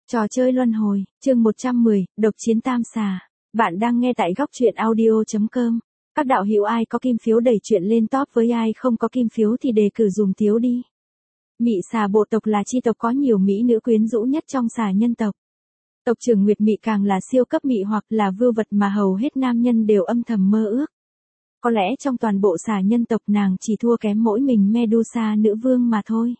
Trò chơi luân hồi, chương 110, độc chiến tam xà. Bạn đang nghe tại góc truyện audio.com. Các đạo hữu ai có kim phiếu đẩy chuyện lên top với ai không có kim phiếu thì đề cử dùm thiếu đi. Mị xà bộ tộc là chi tộc có nhiều mỹ nữ quyến rũ nhất trong xà nhân tộc. Tộc trưởng Nguyệt Mị càng là siêu cấp mị hoặc là vưu vật mà hầu hết nam nhân đều âm thầm mơ ước. Có lẽ trong toàn bộ xà nhân tộc nàng chỉ thua kém mỗi mình Medusa nữ vương mà thôi.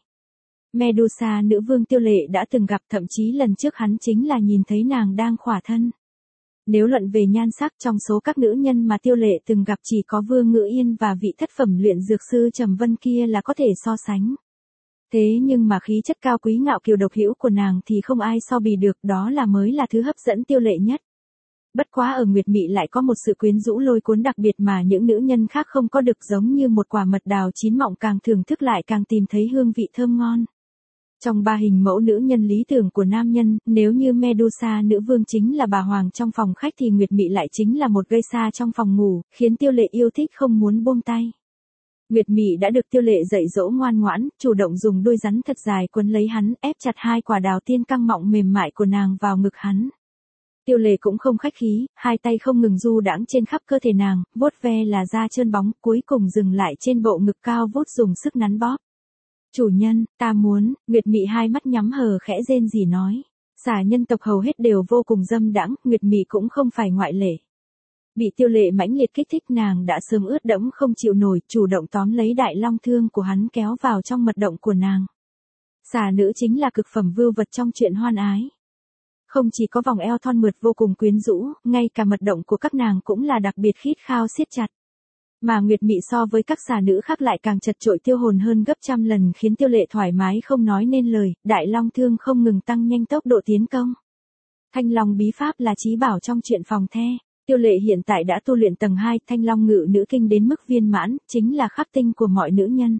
Medusa nữ vương Tiêu Lệ đã từng gặp, thậm chí lần trước hắn chính là nhìn thấy nàng đang khỏa thân. Nếu luận về nhan sắc, trong số các nữ nhân mà Tiêu Lệ từng gặp chỉ có Vương Ngữ Yên và vị thất phẩm luyện dược sư Trầm Vân kia là có thể so sánh. Thế nhưng mà khí chất cao quý ngạo kiều độc hữu của nàng thì không ai so bì được, đó mới là thứ hấp dẫn Tiêu Lệ nhất. Bất quá ở Nguyệt Mị lại có một sự quyến rũ lôi cuốn đặc biệt mà những nữ nhân khác không có được, giống như một quả mật đào chín mọng, càng thưởng thức lại càng tìm thấy hương vị thơm ngon. Trong ba hình mẫu nữ nhân lý tưởng của nam nhân, nếu như Medusa nữ vương chính là bà hoàng trong phòng khách thì Nguyệt Mị lại chính là một geisha trong phòng ngủ, khiến Tiêu Lệ yêu thích không muốn buông tay. Nguyệt Mị đã được Tiêu Lệ dạy dỗ ngoan ngoãn, chủ động dùng đuôi rắn thật dài quấn lấy hắn, ép chặt hai quả đào tiên căng mọng mềm mại của nàng vào ngực hắn. Tiêu Lệ cũng không khách khí, hai tay không ngừng du đãng trên khắp cơ thể nàng, vuốt ve là da trơn bóng, cuối cùng dừng lại trên bộ ngực cao vút dùng sức nắn bóp. Chủ nhân, ta muốn, Nguyệt Mị hai mắt nhắm hờ khẽ rên rỉ nói. Xà nhân tộc hầu hết đều vô cùng dâm đãng, Nguyệt Mị cũng không phải ngoại lệ. Bị Tiêu Lệ mãnh liệt kích thích, nàng đã sớm ướt đẫm không chịu nổi, chủ động tóm lấy đại long thương của hắn kéo vào trong mật động của nàng. Xà nữ chính là cực phẩm vưu vật trong chuyện hoan ái. Không chỉ có vòng eo thon mượt vô cùng quyến rũ, ngay cả mật động của các nàng cũng là đặc biệt khít khao siết chặt. Mà Nguyệt Mị so với các xà nữ khác lại càng chật chội tiêu hồn hơn gấp trăm lần, khiến Tiêu Lệ thoải mái không nói nên lời, đại long thương không ngừng tăng nhanh tốc độ tiến công. Thanh long bí pháp là chí bảo trong chuyện phòng the. Tiêu Lệ hiện tại đã tu luyện tầng 2 thanh long ngự nữ kinh đến mức viên mãn, chính là khắc tinh của mọi nữ nhân.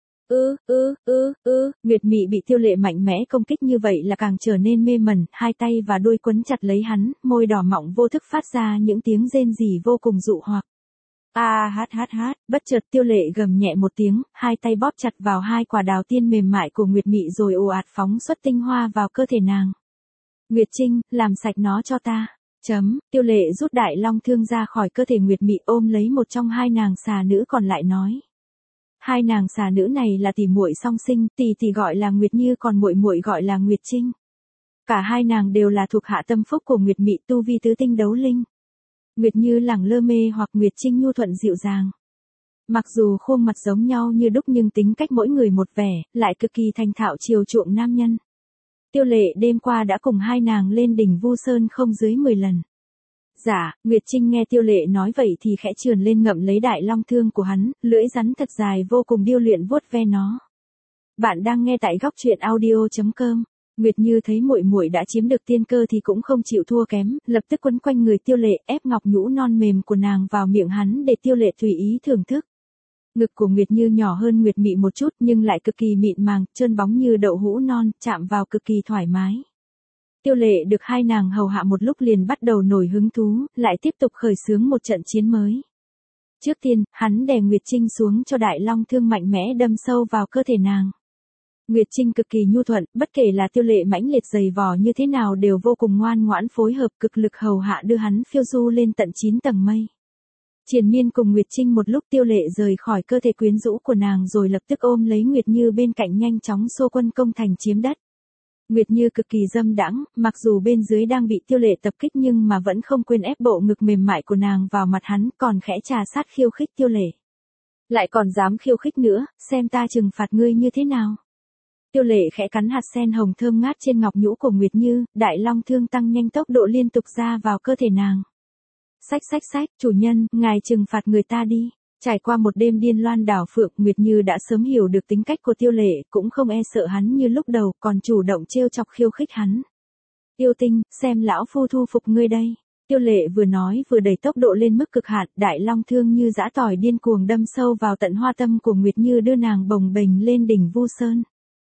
Nguyệt Mị bị Tiêu Lệ mạnh mẽ công kích như vậy là càng trở nên mê mẩn, hai tay và đuôi quấn chặt lấy hắn, môi đỏ mọng vô thức phát ra những tiếng rên rỉ vô cùng dụ hoặc. Bất chợt Tiêu Lệ gầm nhẹ một tiếng, hai tay bóp chặt vào hai quả đào tiên mềm mại của Nguyệt Mị rồi ồ ạt phóng xuất tinh hoa vào cơ thể nàng. Nguyệt Trinh, làm sạch nó cho ta. Tiêu Lệ rút đại long thương ra khỏi cơ thể Nguyệt Mị, ôm lấy một trong hai nàng xà nữ còn lại nói. Hai nàng xà nữ này là tỷ muội song sinh, tỷ gọi là Nguyệt Như còn muội muội gọi là Nguyệt Trinh. Cả hai nàng đều là thuộc hạ tâm phúc của Nguyệt Mị, tu vi tứ tinh đấu linh. Nguyệt Như lẳng lơ mê hoặc Nguyệt Trinh nhu thuận dịu dàng. Mặc dù khuôn mặt giống nhau như đúc nhưng tính cách mỗi người một vẻ, lại cực kỳ thành thạo chiều chuộng nam nhân. Tiêu Lệ đêm qua đã cùng hai nàng lên đỉnh Vu Sơn không dưới 10 lần. Dạ, Nguyệt Trinh nghe Tiêu Lệ nói vậy thì khẽ trườn lên ngậm lấy đại long thương của hắn, lưỡi rắn thật dài vô cùng điêu luyện vuốt ve nó. Bạn đang nghe tại góc truyện audio.com. Nguyệt Như thấy muội muội đã chiếm được tiên cơ thì cũng không chịu thua kém, lập tức quấn quanh người Tiêu Lệ, ép ngọc nhũ non mềm của nàng vào miệng hắn để Tiêu Lệ tùy ý thưởng thức. Ngực của Nguyệt Như nhỏ hơn Nguyệt Mị một chút nhưng lại cực kỳ mịn màng, trơn bóng như đậu hũ non, chạm vào cực kỳ thoải mái. Tiêu Lệ được hai nàng hầu hạ một lúc liền bắt đầu nổi hứng thú, lại tiếp tục khởi xướng một trận chiến mới. Trước tiên, hắn đè Nguyệt Trinh xuống cho đại long thương mạnh mẽ đâm sâu vào cơ thể nàng. Nguyệt Trinh cực kỳ nhu thuận, bất kể là Tiêu Lệ mãnh liệt dày vò như thế nào đều vô cùng ngoan ngoãn phối hợp, cực lực hầu hạ đưa hắn phiêu du lên tận 9 tầng mây. Triền miên cùng Nguyệt Trinh một lúc, Tiêu Lệ rời khỏi cơ thể quyến rũ của nàng rồi lập tức ôm lấy Nguyệt Như bên cạnh nhanh chóng xô quân công thành chiếm đất. Nguyệt Như cực kỳ dâm đãng, mặc dù bên dưới đang bị Tiêu Lệ tập kích nhưng mà vẫn không quên ép bộ ngực mềm mại của nàng vào mặt hắn, còn khẽ trà sát khiêu khích Tiêu Lệ. Lại còn dám khiêu khích nữa, xem ta trừng phạt ngươi như thế nào. Tiêu Lệ khẽ cắn hạt sen hồng thơm ngát trên ngọc nhũ của Nguyệt Như, đại long thương tăng nhanh tốc độ liên tục ra vào cơ thể nàng. Xách, chủ nhân, ngài trừng phạt người ta đi. Trải qua một đêm điên loan đảo phượng, Nguyệt Như đã sớm hiểu được tính cách của Tiêu Lệ, cũng không e sợ hắn như lúc đầu, còn chủ động trêu chọc khiêu khích hắn. Yêu tinh, xem lão phu thu phục ngươi đây. Tiêu Lệ vừa nói vừa đẩy tốc độ lên mức cực hạn, đại long thương như dã tỏi điên cuồng đâm sâu vào tận hoa tâm của Nguyệt Như, đưa nàng bồng bềnh lên đỉnh Vu Sơn.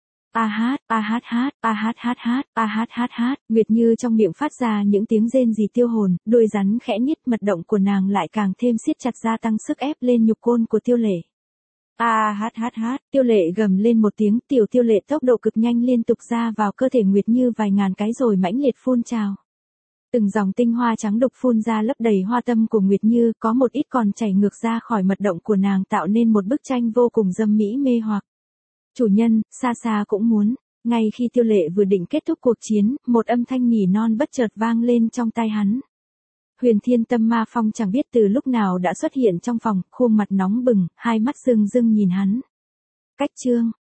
Nguyệt Như trong miệng phát ra những tiếng rên rỉ tiêu hồn, đuôi rắn khẽ nhít, mật động của nàng lại càng thêm siết chặt, gia tăng sức ép lên nhục côn của Tiêu Lệ. Tiêu lệ gầm lên một tiếng, tiểu tiêu lệ tốc độ cực nhanh liên tục ra vào cơ thể Nguyệt Như vài ngàn cái rồi mãnh liệt phun trào. Từng dòng tinh hoa trắng đục phun ra lấp đầy hoa tâm của Nguyệt Như, có một ít còn chảy ngược ra khỏi mật động của nàng tạo nên một bức tranh vô cùng dâm mỹ mê hoặc. Chủ nhân, xa xa cũng muốn. Ngay khi tiêu lệ vừa định kết thúc cuộc chiến, một âm thanh nỉ non bất chợt vang lên trong tai hắn. Huyền Thiên Tâm Ma Phong chẳng biết từ lúc nào đã xuất hiện trong phòng, khuôn mặt nóng bừng, hai mắt rưng rưng nhìn hắn. Cách chương